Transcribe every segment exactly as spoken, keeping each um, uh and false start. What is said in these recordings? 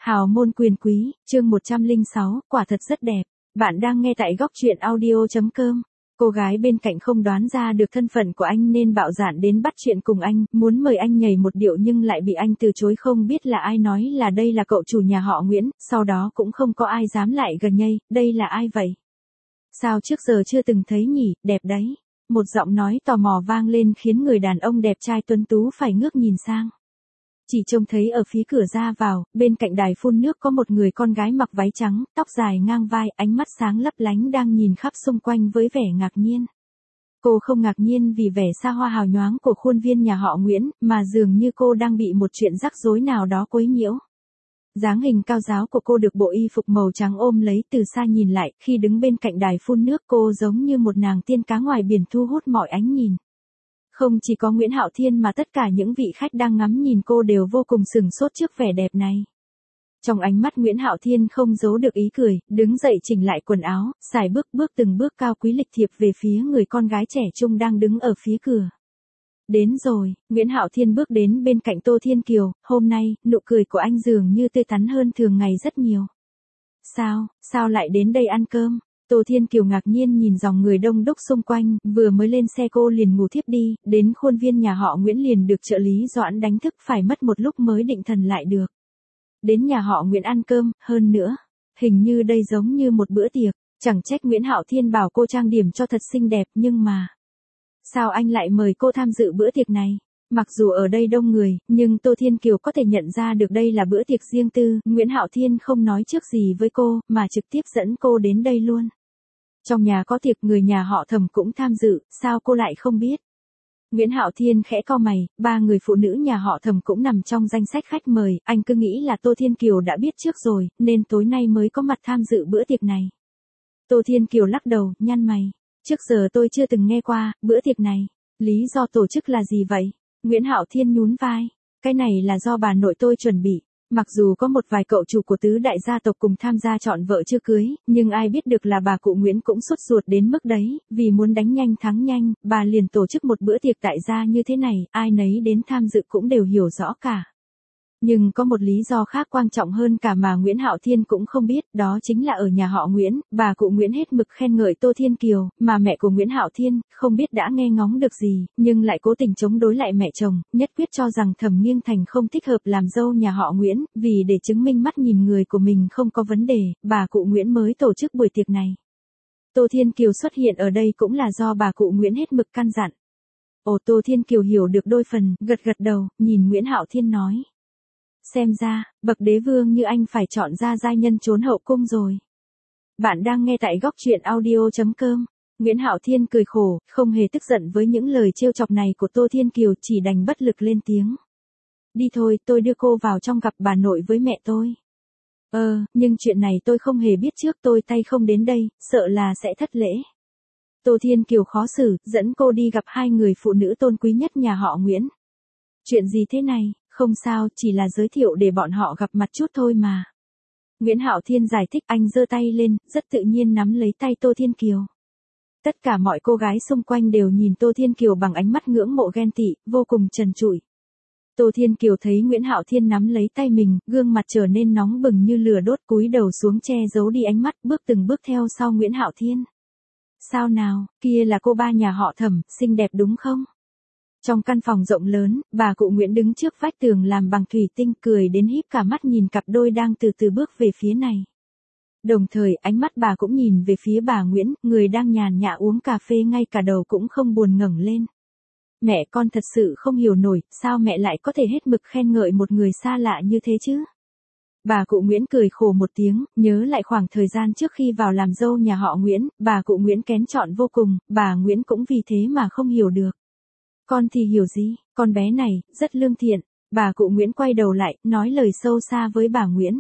Hào môn quyền quý, chương một trăm lẻ sáu, quả thật rất đẹp. Bạn đang nghe tại góc truyện audio chấm com. Cô gái bên cạnh không đoán ra được thân phận của anh nên bạo dạn đến bắt chuyện cùng anh, muốn mời anh nhảy một điệu nhưng lại bị anh từ chối, không biết là ai nói là đây là cậu chủ nhà họ Nguyễn, sau đó cũng không có ai dám lại gần nhây, đây là ai vậy? Sao trước giờ chưa từng thấy nhỉ, đẹp đấy. Một giọng nói tò mò vang lên khiến người đàn ông đẹp trai tuấn tú phải ngước nhìn sang. Chỉ trông thấy ở phía cửa ra vào, bên cạnh đài phun nước có một người con gái mặc váy trắng, tóc dài ngang vai, ánh mắt sáng lấp lánh đang nhìn khắp xung quanh với vẻ ngạc nhiên. Cô không ngạc nhiên vì vẻ xa hoa hào nhoáng của khuôn viên nhà họ Nguyễn, mà dường như cô đang bị một chuyện rắc rối nào đó quấy nhiễu. Dáng hình cao ráo của cô được bộ y phục màu trắng ôm lấy, từ xa nhìn lại, khi đứng bên cạnh đài phun nước cô giống như một nàng tiên cá ngoài biển thu hút mọi ánh nhìn. Không chỉ có Nguyễn Hạo Thiên mà tất cả những vị khách đang ngắm nhìn cô đều vô cùng sửng sốt trước vẻ đẹp này. Trong ánh mắt Nguyễn Hạo Thiên không giấu được ý cười, đứng dậy chỉnh lại quần áo, sải bước bước từng bước cao quý lịch thiệp về phía người con gái trẻ trung đang đứng ở phía cửa. Đến rồi, Nguyễn Hạo Thiên bước đến bên cạnh Tô Thiên Kiều, hôm nay, nụ cười của anh dường như tươi tắn hơn thường ngày rất nhiều. Sao, sao lại đến đây ăn cơm? Tô Thiên Kiều ngạc nhiên nhìn dòng người đông đúc xung quanh, vừa mới lên xe cô liền ngủ thiếp đi, đến khuôn viên nhà họ Nguyễn liền được trợ lý Doãn đánh thức, phải mất một lúc mới định thần lại được. Đến nhà họ Nguyễn ăn cơm, hơn nữa, hình như đây giống như một bữa tiệc, chẳng trách Nguyễn Hạo Thiên bảo cô trang điểm cho thật xinh đẹp, nhưng mà sao anh lại mời cô tham dự bữa tiệc này? Mặc dù ở đây đông người, nhưng Tô Thiên Kiều có thể nhận ra được đây là bữa tiệc riêng tư, Nguyễn Hạo Thiên không nói trước gì với cô, mà trực tiếp dẫn cô đến đây luôn. Trong nhà có tiệc, người nhà họ Thẩm cũng tham dự, sao cô lại không biết? Nguyễn Hạo Thiên khẽ cau mày, ba người phụ nữ nhà họ Thẩm cũng nằm trong danh sách khách mời, anh cứ nghĩ là Tô Thiên Kiều đã biết trước rồi, nên tối nay mới có mặt tham dự bữa tiệc này. Tô Thiên Kiều lắc đầu, nhăn mày, trước giờ tôi chưa từng nghe qua bữa tiệc này, lý do tổ chức là gì vậy? Nguyễn Hạo Thiên nhún vai, cái này là do bà nội tôi chuẩn bị. Mặc dù có một vài cậu chủ của tứ đại gia tộc cùng tham gia chọn vợ chưa cưới, nhưng ai biết được là bà cụ Nguyễn cũng sốt ruột đến mức đấy, vì muốn đánh nhanh thắng nhanh, bà liền tổ chức một bữa tiệc đại gia như thế này, ai nấy đến tham dự cũng đều hiểu rõ cả. Nhưng có một lý do khác quan trọng hơn cả mà Nguyễn Hạo Thiên cũng không biết, đó chính là ở nhà họ Nguyễn, bà cụ Nguyễn hết mực khen ngợi Tô Thiên Kiều, mà mẹ của Nguyễn Hạo Thiên, không biết đã nghe ngóng được gì, nhưng lại cố tình chống đối lại mẹ chồng, nhất quyết cho rằng Thẩm Nghiêng Thành không thích hợp làm dâu nhà họ Nguyễn, vì để chứng minh mắt nhìn người của mình không có vấn đề, bà cụ Nguyễn mới tổ chức buổi tiệc này. Tô Thiên Kiều xuất hiện ở đây cũng là do bà cụ Nguyễn hết mực căn dặn. Ồ, Tô Thiên Kiều hiểu được đôi phần, gật gật đầu, nhìn Nguyễn Hạo Thiên nói. Xem ra, bậc đế vương như anh phải chọn ra giai nhân trốn hậu cung rồi. Bạn đang nghe tại góc truyện audio chấm com. Nguyễn Hạo Thiên cười khổ, không hề tức giận với những lời trêu chọc này của Tô Thiên Kiều, chỉ đành bất lực lên tiếng. Đi thôi, tôi đưa cô vào trong gặp bà nội với mẹ tôi. Ờ, nhưng chuyện này tôi không hề biết trước, tôi tay không đến đây, sợ là sẽ thất lễ. Tô Thiên Kiều khó xử, dẫn cô đi gặp hai người phụ nữ tôn quý nhất nhà họ Nguyễn. Chuyện gì thế này? Không sao, chỉ là giới thiệu để bọn họ gặp mặt chút thôi mà. Nguyễn Hạo Thiên giải thích, anh giơ tay lên, rất tự nhiên nắm lấy tay Tô Thiên Kiều. Tất cả mọi cô gái xung quanh đều nhìn Tô Thiên Kiều bằng ánh mắt ngưỡng mộ ghen tị, vô cùng trần trụi. Tô Thiên Kiều thấy Nguyễn Hạo Thiên nắm lấy tay mình, gương mặt trở nên nóng bừng như lửa đốt, cúi đầu xuống che giấu đi ánh mắt, bước từng bước theo sau Nguyễn Hạo Thiên. Sao nào, kia là cô ba nhà họ Thẩm, xinh đẹp đúng không? Trong căn phòng rộng lớn, bà cụ Nguyễn đứng trước vách tường làm bằng thủy tinh, cười đến híp cả mắt nhìn cặp đôi đang từ từ bước về phía này. Đồng thời, ánh mắt bà cũng nhìn về phía bà Nguyễn, người đang nhàn nhã uống cà phê, ngay cả đầu cũng không buồn ngẩng lên. Mẹ con thật sự không hiểu nổi, sao mẹ lại có thể hết mực khen ngợi một người xa lạ như thế chứ? Bà cụ Nguyễn cười khổ một tiếng, nhớ lại khoảng thời gian trước khi vào làm dâu nhà họ Nguyễn, bà cụ Nguyễn kén chọn vô cùng, bà Nguyễn cũng vì thế mà không hiểu được. Con thì hiểu gì, con bé này, rất lương thiện. Bà cụ Nguyễn quay đầu lại, nói lời sâu xa với bà Nguyễn.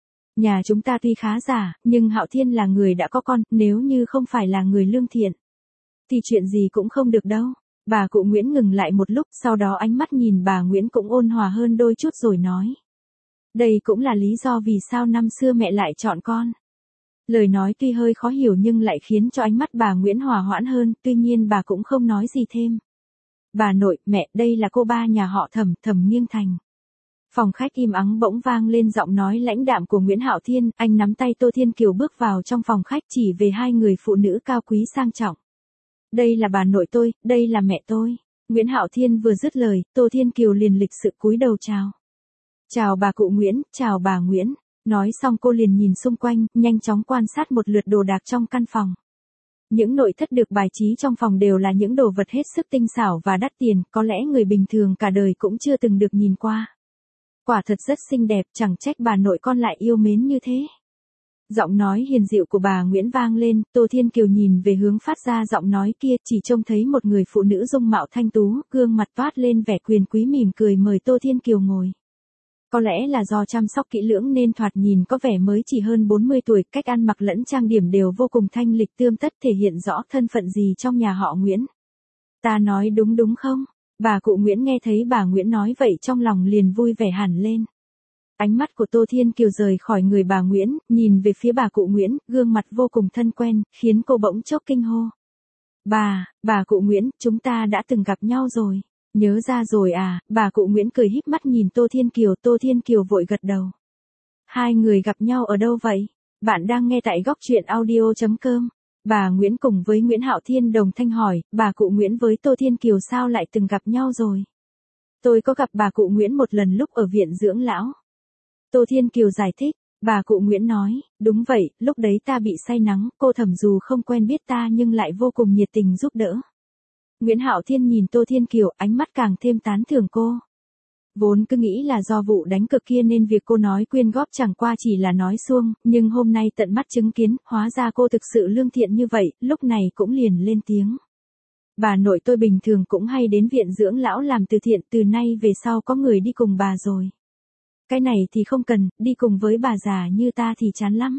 Nhà chúng ta tuy khá giả, nhưng Hạo Thiên là người đã có con, nếu như không phải là người lương thiện, thì chuyện gì cũng không được đâu. Bà cụ Nguyễn ngừng lại một lúc, sau đó ánh mắt nhìn bà Nguyễn cũng ôn hòa hơn đôi chút rồi nói. Đây cũng là lý do vì sao năm xưa mẹ lại chọn con. Lời nói tuy hơi khó hiểu nhưng lại khiến cho ánh mắt bà Nguyễn hòa hoãn hơn, tuy nhiên bà cũng không nói gì thêm. Bà nội, mẹ, đây là cô ba nhà họ Thẩm, Thẩm Nghiêng Thành. Phòng khách im ắng bỗng vang lên giọng nói lãnh đạm của Nguyễn Hạo Thiên, anh nắm tay Tô Thiên Kiều bước vào trong phòng khách chỉ về hai người phụ nữ cao quý sang trọng. Đây là bà nội tôi, đây là mẹ tôi. Nguyễn Hạo Thiên vừa dứt lời, Tô Thiên Kiều liền lịch sự cúi đầu chào. Chào bà cụ Nguyễn, chào bà Nguyễn. Nói xong cô liền nhìn xung quanh, nhanh chóng quan sát một lượt đồ đạc trong căn phòng. Những nội thất được bài trí trong phòng đều là những đồ vật hết sức tinh xảo và đắt tiền, có lẽ người bình thường cả đời cũng chưa từng được nhìn qua. Quả thật rất xinh đẹp, chẳng trách bà nội con lại yêu mến như thế. Giọng nói hiền dịu của bà Nguyễn vang lên, Tô Thiên Kiều nhìn về hướng phát ra giọng nói kia, chỉ trông thấy một người phụ nữ dung mạo thanh tú, gương mặt toát lên vẻ quyền quý mỉm cười mời Tô Thiên Kiều ngồi. Có lẽ là do chăm sóc kỹ lưỡng nên thoạt nhìn có vẻ mới chỉ hơn bốn mươi tuổi, cách ăn mặc lẫn trang điểm đều vô cùng thanh lịch tươm tất, thể hiện rõ thân phận gì trong nhà họ Nguyễn. Ta nói đúng đúng không? Bà cụ Nguyễn nghe thấy bà Nguyễn nói vậy trong lòng liền vui vẻ hẳn lên. Ánh mắt của Tô Thiên Kiều rời khỏi người bà Nguyễn, nhìn về phía bà cụ Nguyễn, gương mặt vô cùng thân quen, khiến cô bỗng chốc kinh hô. Bà, bà cụ Nguyễn, chúng ta đã từng gặp nhau rồi. Nhớ ra rồi à, bà cụ Nguyễn cười híp mắt nhìn Tô Thiên Kiều, Tô Thiên Kiều vội gật đầu. Hai người gặp nhau ở đâu vậy? Bạn đang nghe tại góc truyện audio chấm com. Bà Nguyễn cùng với Nguyễn Hạo Thiên đồng thanh hỏi, bà cụ Nguyễn với Tô Thiên Kiều sao lại từng gặp nhau rồi? Tôi có gặp bà cụ Nguyễn một lần lúc ở viện dưỡng lão. Tô Thiên Kiều giải thích, bà cụ Nguyễn nói, đúng vậy, lúc đấy ta bị say nắng, cô Thẩm dù không quen biết ta nhưng lại vô cùng nhiệt tình giúp đỡ. Nguyễn Hạo Thiên nhìn Tô Thiên Kiều, ánh mắt càng thêm tán thưởng cô. Vốn cứ nghĩ là do vụ đánh cược kia nên việc cô nói quyên góp chẳng qua chỉ là nói suông, nhưng hôm nay tận mắt chứng kiến, hóa ra cô thực sự lương thiện như vậy, lúc này cũng liền lên tiếng. Bà nội tôi bình thường cũng hay đến viện dưỡng lão làm từ thiện, từ nay về sau có người đi cùng bà rồi. Cái này thì không cần, đi cùng với bà già như ta thì chán lắm.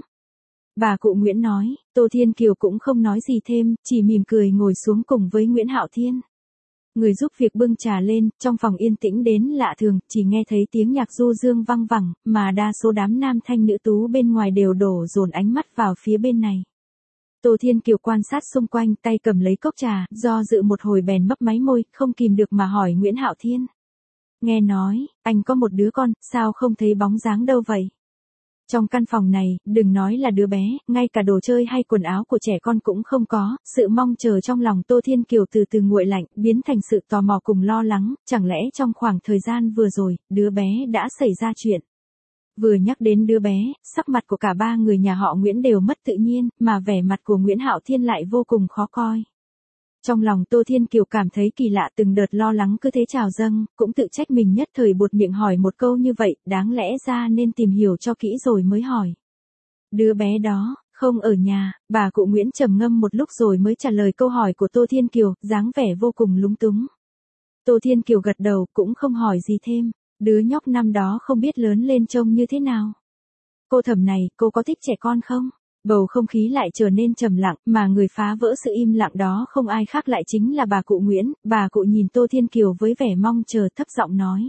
Bà cụ Nguyễn nói, Tô Thiên Kiều cũng không nói gì thêm, chỉ mỉm cười ngồi xuống cùng với Nguyễn Hạo Thiên. Người giúp việc bưng trà lên, trong phòng yên tĩnh đến lạ thường, chỉ nghe thấy tiếng nhạc du dương vang vẳng, mà đa số đám nam thanh nữ tú bên ngoài đều đổ dồn ánh mắt vào phía bên này. Tô Thiên Kiều quan sát xung quanh, tay cầm lấy cốc trà, do dự một hồi bèn mấp máy môi, không kìm được mà hỏi Nguyễn Hạo Thiên. Nghe nói, anh có một đứa con, sao không thấy bóng dáng đâu vậy? Trong căn phòng này, đừng nói là đứa bé, ngay cả đồ chơi hay quần áo của trẻ con cũng không có, sự mong chờ trong lòng Tô Thiên Kiều từ từ nguội lạnh, biến thành sự tò mò cùng lo lắng, chẳng lẽ trong khoảng thời gian vừa rồi, đứa bé đã xảy ra chuyện. Vừa nhắc đến đứa bé, sắc mặt của cả ba người nhà họ Nguyễn đều mất tự nhiên, mà vẻ mặt của Nguyễn Hạo Thiên lại vô cùng khó coi. Trong lòng Tô Thiên Kiều cảm thấy kỳ lạ, từng đợt lo lắng cứ thế trào dâng, cũng tự trách mình nhất thời buột miệng hỏi một câu như vậy, đáng lẽ ra nên tìm hiểu cho kỹ rồi mới hỏi. Đứa bé đó, không ở nhà, bà cụ Nguyễn trầm ngâm một lúc rồi mới trả lời câu hỏi của Tô Thiên Kiều, dáng vẻ vô cùng lúng túng. Tô Thiên Kiều gật đầu, cũng không hỏi gì thêm, đứa nhóc năm đó không biết lớn lên trông như thế nào. Cô Thẩm này, cô có thích trẻ con không? Bầu không khí lại trở nên trầm lặng, mà người phá vỡ sự im lặng đó không ai khác lại chính là bà cụ Nguyễn. Bà cụ nhìn Tô Thiên Kiều với vẻ mong chờ, thấp giọng nói.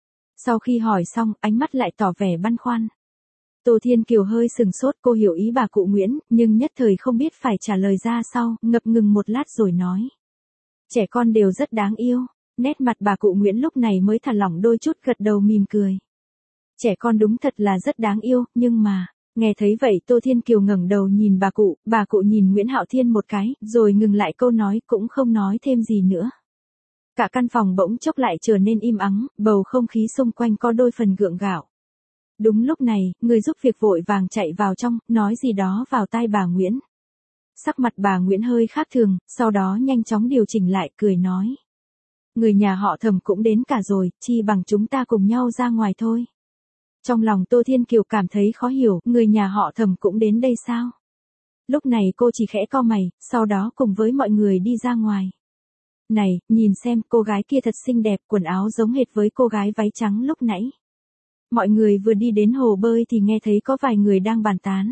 Sau khi hỏi xong, ánh mắt lại tỏ vẻ băn khoăn. Tô Thiên Kiều hơi sừng sốt, cô hiểu ý bà cụ Nguyễn, nhưng nhất thời không biết phải trả lời ra sao, ngập ngừng một lát rồi nói. Trẻ con đều rất đáng yêu. Nét mặt bà cụ Nguyễn lúc này mới thả lỏng đôi chút, gật đầu mỉm cười. Trẻ con đúng thật là rất đáng yêu, nhưng mà... Nghe thấy vậy Tô Thiên Kiều ngẩng đầu nhìn bà cụ, bà cụ nhìn Nguyễn Hạo Thiên một cái, rồi ngừng lại câu nói, cũng không nói thêm gì nữa. Cả căn phòng bỗng chốc lại trở nên im ắng, bầu không khí xung quanh có đôi phần gượng gạo. Đúng lúc này, người giúp việc vội vàng chạy vào trong, nói gì đó vào tai bà Nguyễn. Sắc mặt bà Nguyễn hơi khác thường, sau đó nhanh chóng điều chỉnh lại, cười nói. Người nhà họ Thẩm cũng đến cả rồi, chi bằng chúng ta cùng nhau ra ngoài thôi. Trong lòng Tô Thiên Kiều cảm thấy khó hiểu, người nhà họ Thẩm cũng đến đây sao? Lúc này cô chỉ khẽ cau mày, sau đó cùng với mọi người đi ra ngoài. Này, nhìn xem, cô gái kia thật xinh đẹp, quần áo giống hệt với cô gái váy trắng lúc nãy. Mọi người vừa đi đến hồ bơi thì nghe thấy có vài người đang bàn tán.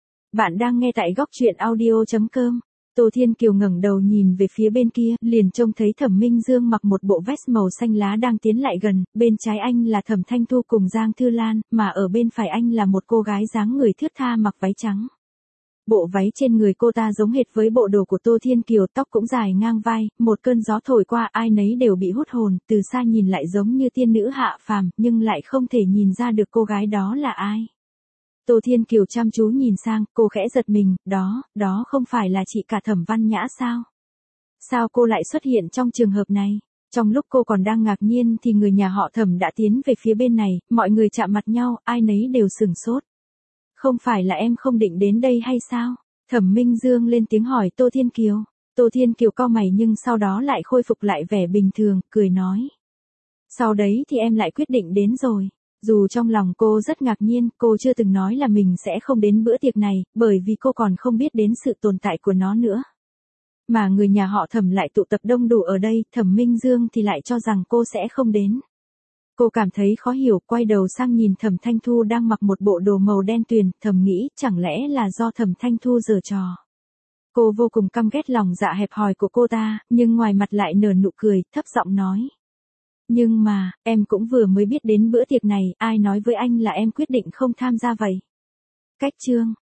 Bạn đang nghe tại góc truyện audio chấm com. Tô Thiên Kiều ngẩng đầu nhìn về phía bên kia, liền trông thấy Thẩm Minh Dương mặc một bộ vest màu xanh lá đang tiến lại gần, bên trái anh là Thẩm Thanh Thu cùng Giang Thư Lan, mà ở bên phải anh là một cô gái dáng người thướt tha mặc váy trắng. Bộ váy trên người cô ta giống hệt với bộ đồ của Tô Thiên Kiều, tóc cũng dài ngang vai, một cơn gió thổi qua ai nấy đều bị hút hồn, từ xa nhìn lại giống như tiên nữ hạ phàm, nhưng lại không thể nhìn ra được cô gái đó là ai. Tô Thiên Kiều chăm chú nhìn sang, cô khẽ giật mình, đó, đó không phải là chị cả Thẩm Văn Nhã sao? Sao cô lại xuất hiện trong trường hợp này? Trong lúc cô còn đang ngạc nhiên thì người nhà họ Thẩm đã tiến về phía bên này, mọi người chạm mặt nhau, ai nấy đều sửng sốt. Không phải là em không định đến đây hay sao? Thẩm Minh Dương lên tiếng hỏi Tô Thiên Kiều. Tô Thiên Kiều cau mày nhưng sau đó lại khôi phục lại vẻ bình thường, cười nói. Sau đấy thì em lại quyết định đến rồi. Dù trong lòng cô rất ngạc nhiên, cô chưa từng nói là mình sẽ không đến bữa tiệc này, bởi vì cô còn không biết đến sự tồn tại của nó nữa. Mà người nhà họ Thẩm lại tụ tập đông đủ ở đây, Thẩm Minh Dương thì lại cho rằng cô sẽ không đến. Cô cảm thấy khó hiểu, quay đầu sang nhìn Thẩm Thanh Thu đang mặc một bộ đồ màu đen tuyền, thầm nghĩ chẳng lẽ là do Thẩm Thanh Thu giở trò. Cô vô cùng căm ghét lòng dạ hẹp hòi của cô ta, nhưng ngoài mặt lại nở nụ cười, thấp giọng nói. Nhưng mà, em cũng vừa mới biết đến bữa tiệc này, ai nói với anh là em quyết định không tham gia vậy? Cách chương